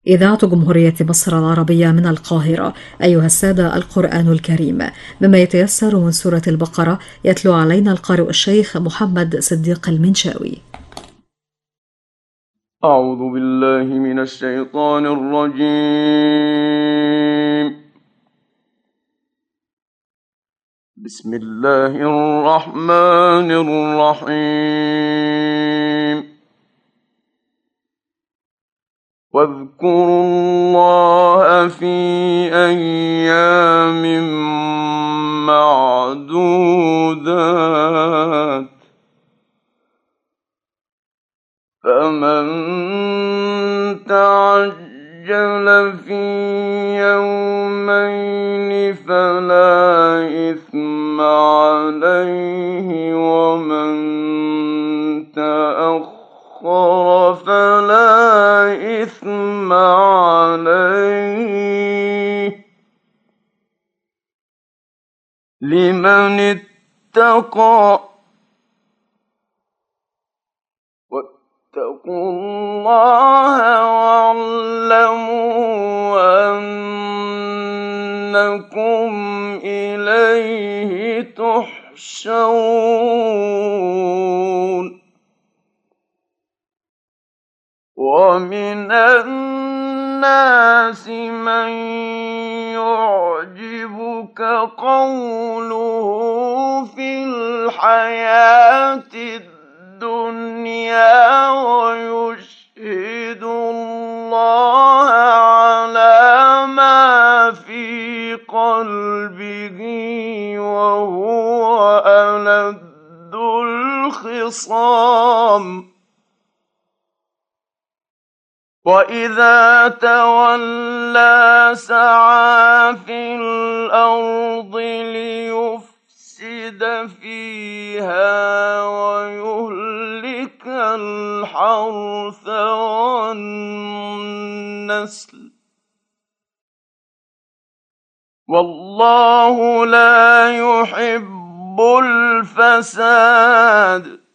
إذاعة جمهورية مصر العربية من القاهرة. أيها السادة، القرآن الكريم مما يتيسر من سورة البقرة يتلو علينا القارئ الشيخ محمد صديق المنشاوي. أعوذ بالله من الشيطان الرجيم. بسم الله الرحمن الرحيم. واذكروا الله في أيام معدودات فمن تعجل في يومين فلا إثم عليه ومن تأخر فلا إثم عليه لمن اتقى واتقوا الله واعلموا أنكم إليه تحشرون. ومن الناس من يعجبك قوله في الحياة الدنيا ويشهد الله على ما في قلبه وهو ألد الخصام. وإذا تولى سعى في الأرض ليفسد فيها ويهلك الحرث والنسل والله لا يحب الفساد.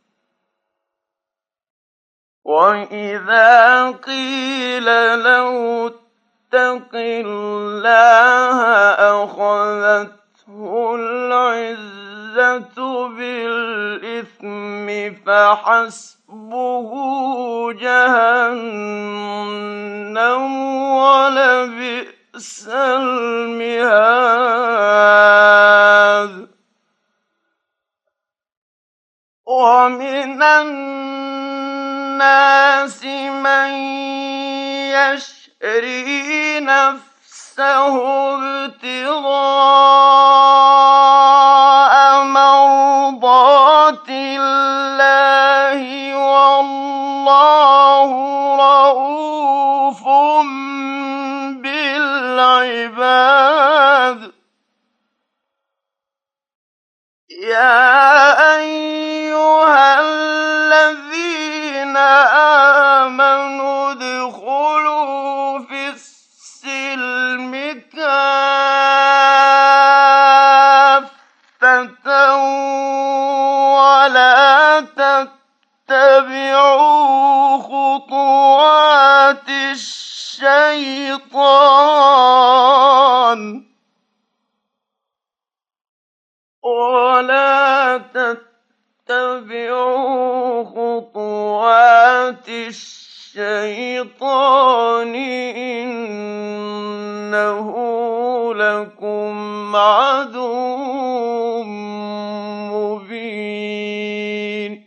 وإذا قيل له اتق الله أخذته العزة بالإثم فحسبه جهنم ولبئس المهاد. ومن الناس من يشري نفسه ابتغاء مرضات الله والله رءوف بالعباد. يا أيها الذين آمنوا ادخلوا في السلم كافة ولا تتبعوا خطوات الشيطان ولا تتبعوا خطوات الشيطان إنه لكم عدو مبين.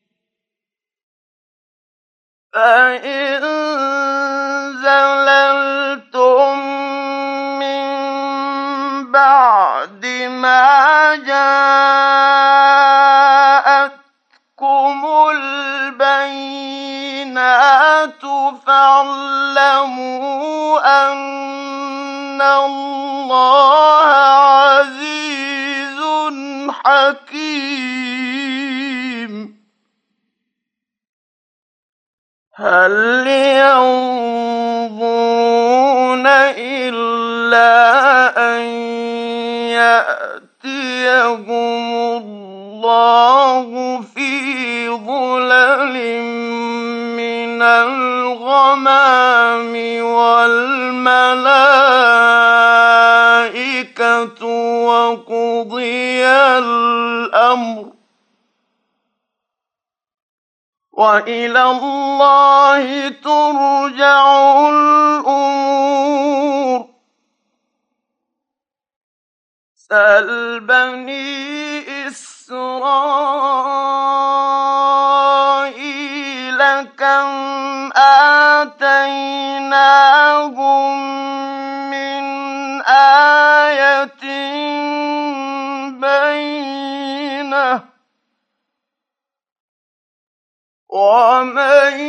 فإن زللتم من بعد ما جاءتكم البينات فاعلموا أن الله عزيز حكيم. هل ينظرون إلا أن يأتيهم الله في ظلل من الغمام وقضي الأمر وإلى الله ترجع الأمور. سَلْ بني إسرائيل كم آتيناهم من آية بينة ومن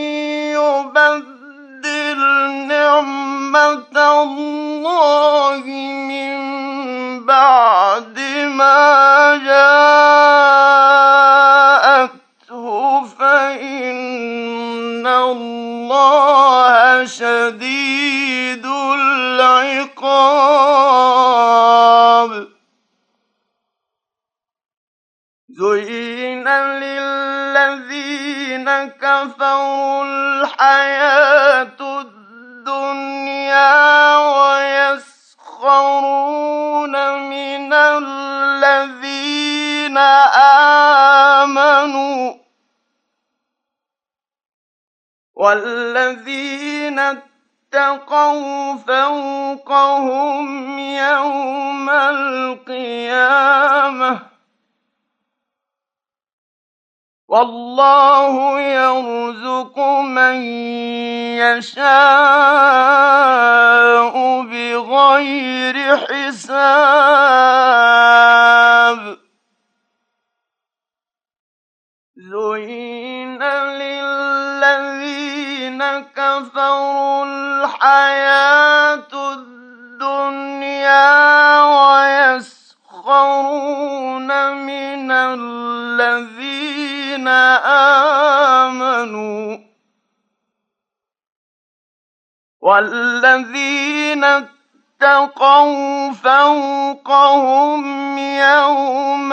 يبدل نعمة الله من بعد ما جاءته فإن الله شديد العقاب. زين للذين كفروا الحياة الدنيا ويسخرون من الذين آمنوا والذين اتقوا فوقهم يوم القيامة والله يرزق من يشاء بغير حساب. زين للذين كفروا الحياة الدنيا ويسخرون من الذين آمنوا والذين اتقوا فوقهم يوم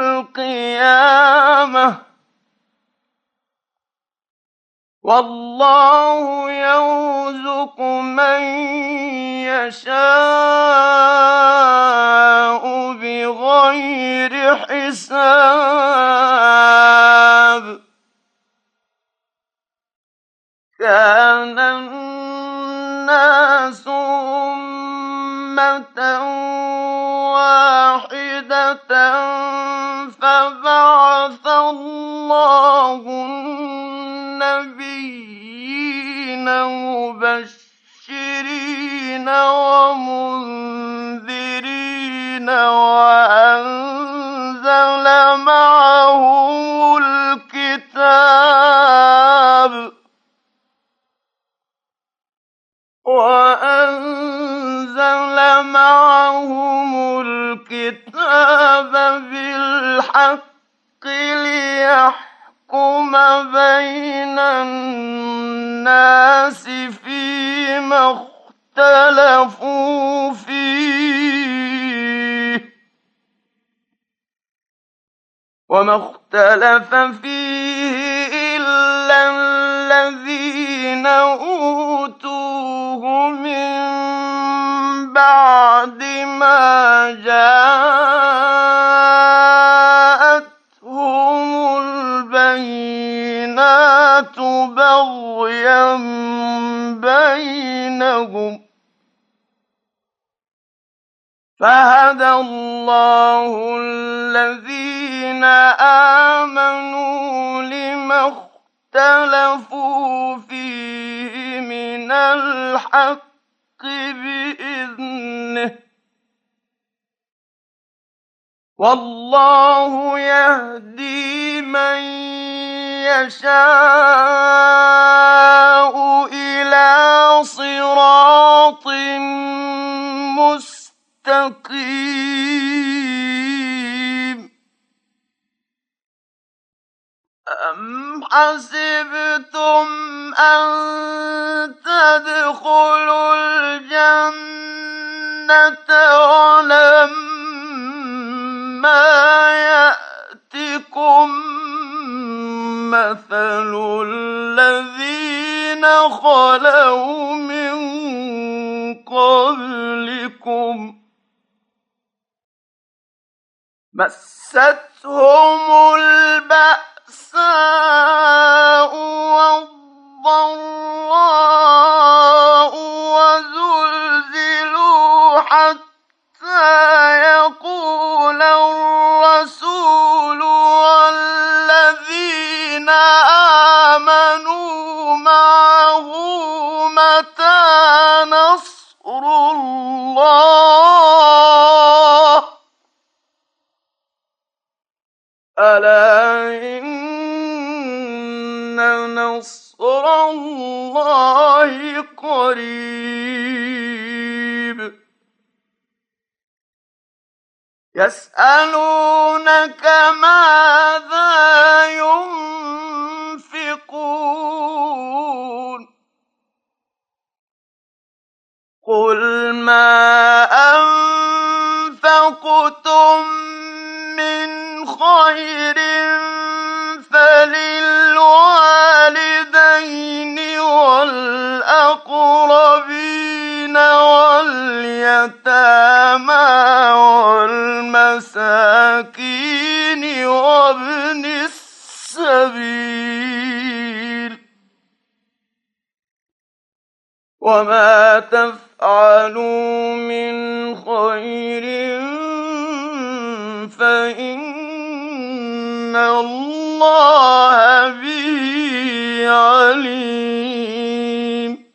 القيامة والله يرزق من يشاء بغير حساب. كان الناس أمة واحدة فبعث الله النبيين مبشرين ومنذرين وأنزل معهم الكتاب بالحق ليحكم بين الناس فيما اختلفوا فيه وما اختلف فيه إلا الذين أوتوه من بعد ما جاءتهم البينات بغيا بينهم فهدى الله الذين آمنوا لما اختلفوا فيه من الحق بإذنه والله يهدي من يشاء إلى صراط مستقيم. أم حسبتم أن تدخلوا الجنة ولما يأتكم مثل الذين خلوا من قبلكم مستهم البأساء والضراء وزلزلوا حتى يقول الرسول والذين آمنوا معه متى نصر الله ألا إن نصر الله قريب يسألونك ماذا ينفقون قل ما أنفقتم من خير فللوالدين والأقربين واليتامى والمساكين وابن السبيل وما تفعلوا من خير فإن الله به عليم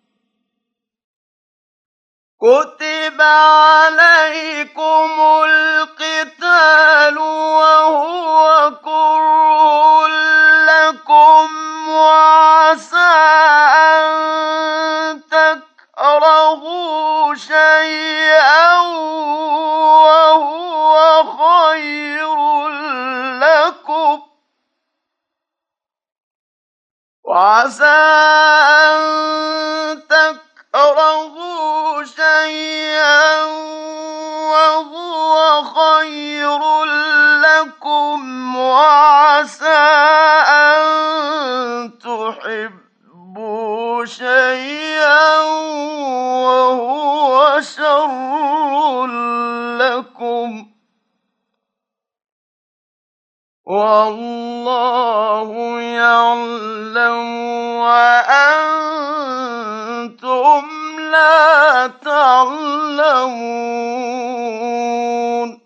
كتب عليكم القتال وهو كره لكم وعسى أن تكرهوا شيئا وهو خير لكم وعسى أن تكرهوا شيئا وهو خير لكم وعسى أن تحبوا شيئا وهو شر لكم والله يعلم وأنتم لا تعلمون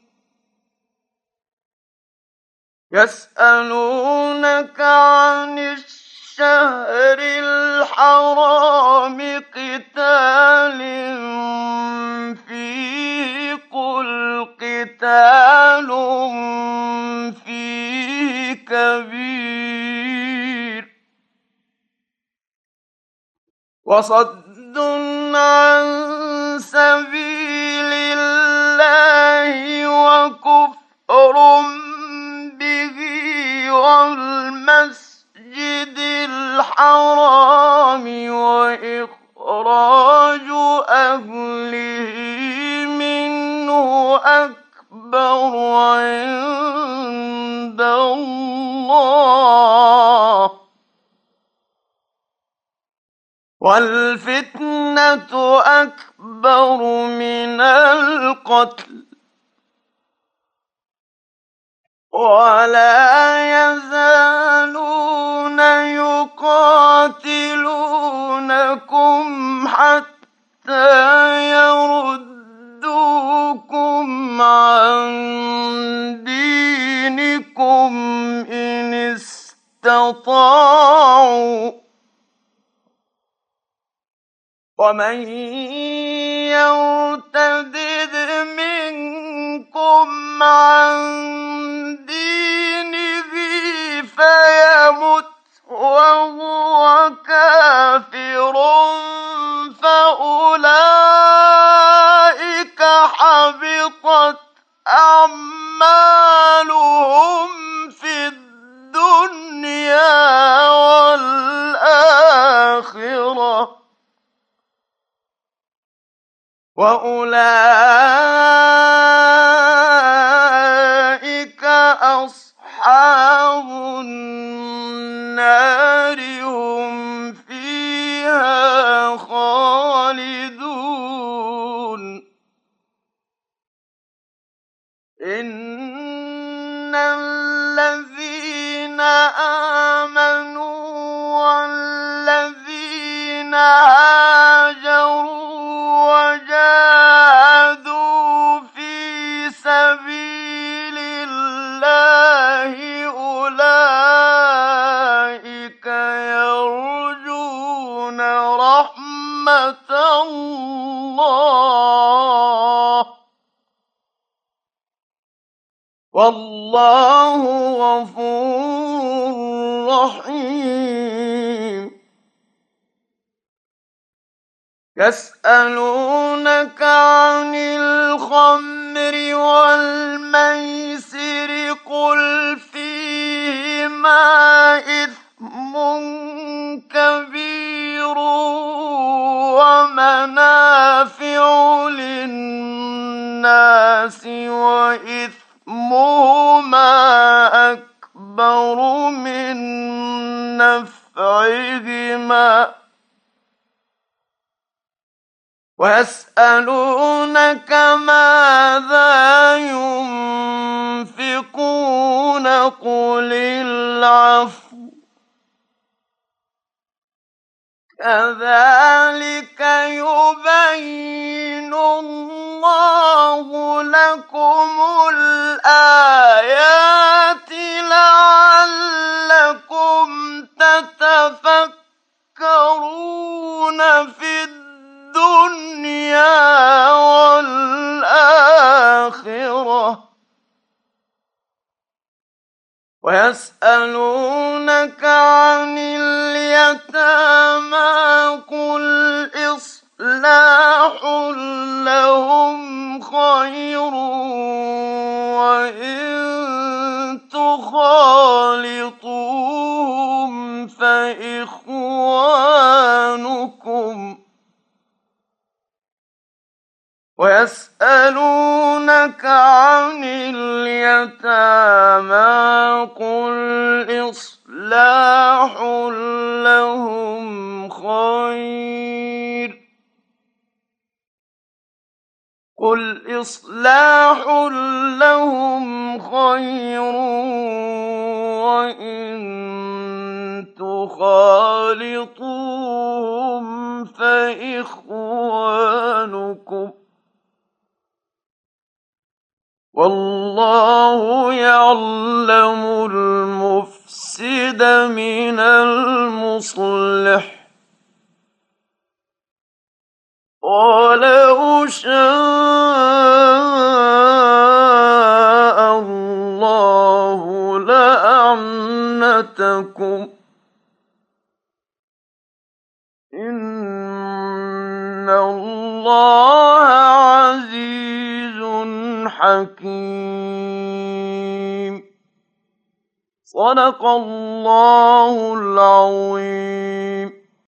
يسألونك عن الشهر الحرام قتال فيه قل قتال فيه كبير وصد عن سبيل الله وكفر به والمسجد الحرام وإخراج أهله منه أكبر عند الله والفتنة أكبر من القتل ولا يزالون يقاتلونكم حتى يردوكم عن دينكم إن استطاعوا ومن يرتد منكم عن دينه فيمت وهو كافر فأولئك حبطت أعمالهم في الدنيا والآخرة وأولئك أصحاب النار هم فيها خالدون وهاجروا وجاهدوا في سبيل الله أولئك يرجون رحمة الله، والله غفور رحيم. يسألونك عن الخمر والميسر قل فيهما إثم كبير ومنافع للناس وإثمهما أكبر من نفعهما، ويسألونك ماذا ينفقون قل العفو، كذلك يبين الله لكم الآيات لعلكم تتفكرون في الدنيا والآخرة. ويسألونك عن اليتامى قل إصلاح لهم خير وإن تخالطوهم فإخوانكم. ويسألونك عن اليتامى قل إصلاح لهم خير وإن تخالطوهم فإخوانكم، والله يعلم المفسد من المصلح، ولو شاء الله لأعنتكم، إن الله عزيز حكيم. صدق الله العظيم.